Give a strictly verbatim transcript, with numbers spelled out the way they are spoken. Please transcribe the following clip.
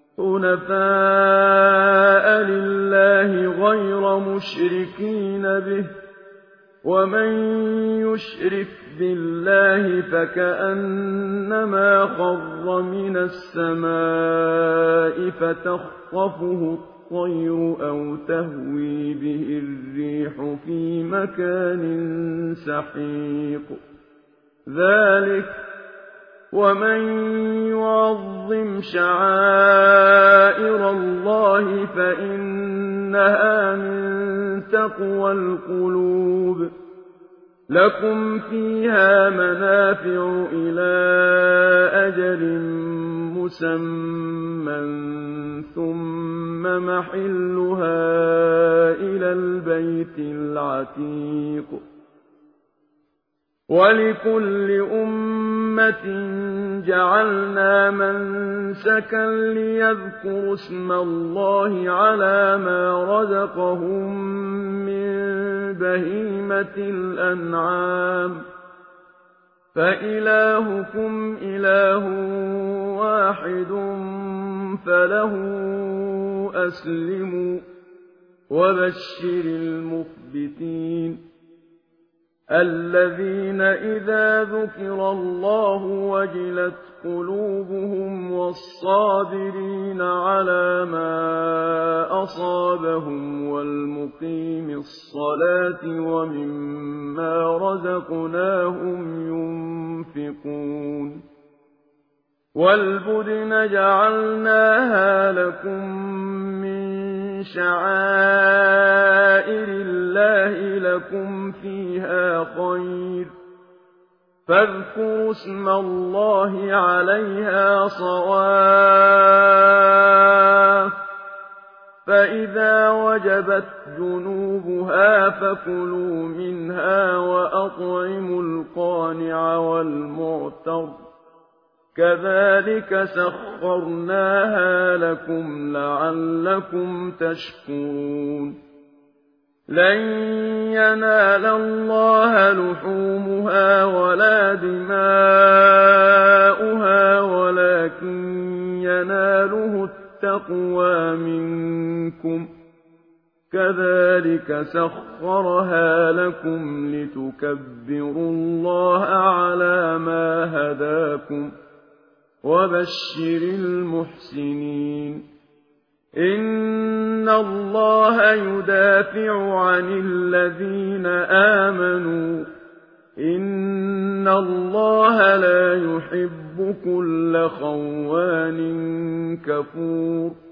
حُنَفَاءَ لِلَّهِ غَيْرَ مُشْرِكِينَ بِهِ ۚ وَمَن يُشْرِكْ بِاللَّهِ فَكَأَنَّمَا خَرَّ مِنَ السَّمَاءِ فَتَخْطَفُهُ الطَّيْرُ أَوْ تَهْوِي بِهِ الرِّيحُ فِي مَكَانٍ سَحِيقٍ ذَٰلِكَ وَمَن يُعَظِّمْ شَعَائِرَ اللَّهِ فَإِنَّهَا مِن تَقْوَى الْقُلُوبِ لَكُمْ فِيهَا مَنَافِعُ إِلَىٰ أَجَلٍ مُّسَمًّى ثُمَّ مَحِلُّهَا إِلَى الْبَيْتِ الْعَتِيقِ وَلِكُلِّ أُمَّةٍ جَعَلْنَا مَنسَكًا لِّيَذْكُرُوا اسْمَ اللَّهِ عَلَىٰ مَا رَزَقَهُم مِّن بَهِيمَةِ الْأَنْعَامِ ۖ فَإِلَٰهُكُمْ إِلَٰهٌ وَاحِدٌ فَلَهُ أَسْلِمُوا ۗ وَبَشِّرِ الْمُخْبِتِينَ الَّذِينَ إِذَا ذُكِرَ اللَّهُ وَجِلَتْ قُلُوبُهُمْ وَالصَّابِرِينَ عَلَىٰ مَا أَصَابَهُمْ وَالْمُقِيمِي الصَّلَاةِ وَمِمَّا رَزَقْنَاهُمْ يُنفِقُونَ وَالْبُدْنَ جَعَلْنَاهَا لَكُم مِّن شَعَائِرِ اللَّهِ لَكُمْ فِيهَا خَيْرٌ ۖ فاذكروا اسم الله عليها صواف فإذا وجبت جنوبها فكلوا منها وأطعموا القانع والمعتر كذلك سخرناها لكم لعلكم تشكرون لن ينال الله لحومها ولا دماؤها ولكن يناله التقوى منكم كذلك سخرها لكم لتكبروا الله على ما هداكم وبشر المحسنين إن الله يدافع عن الذين آمنوا إن الله لا يحب كل خوان كفور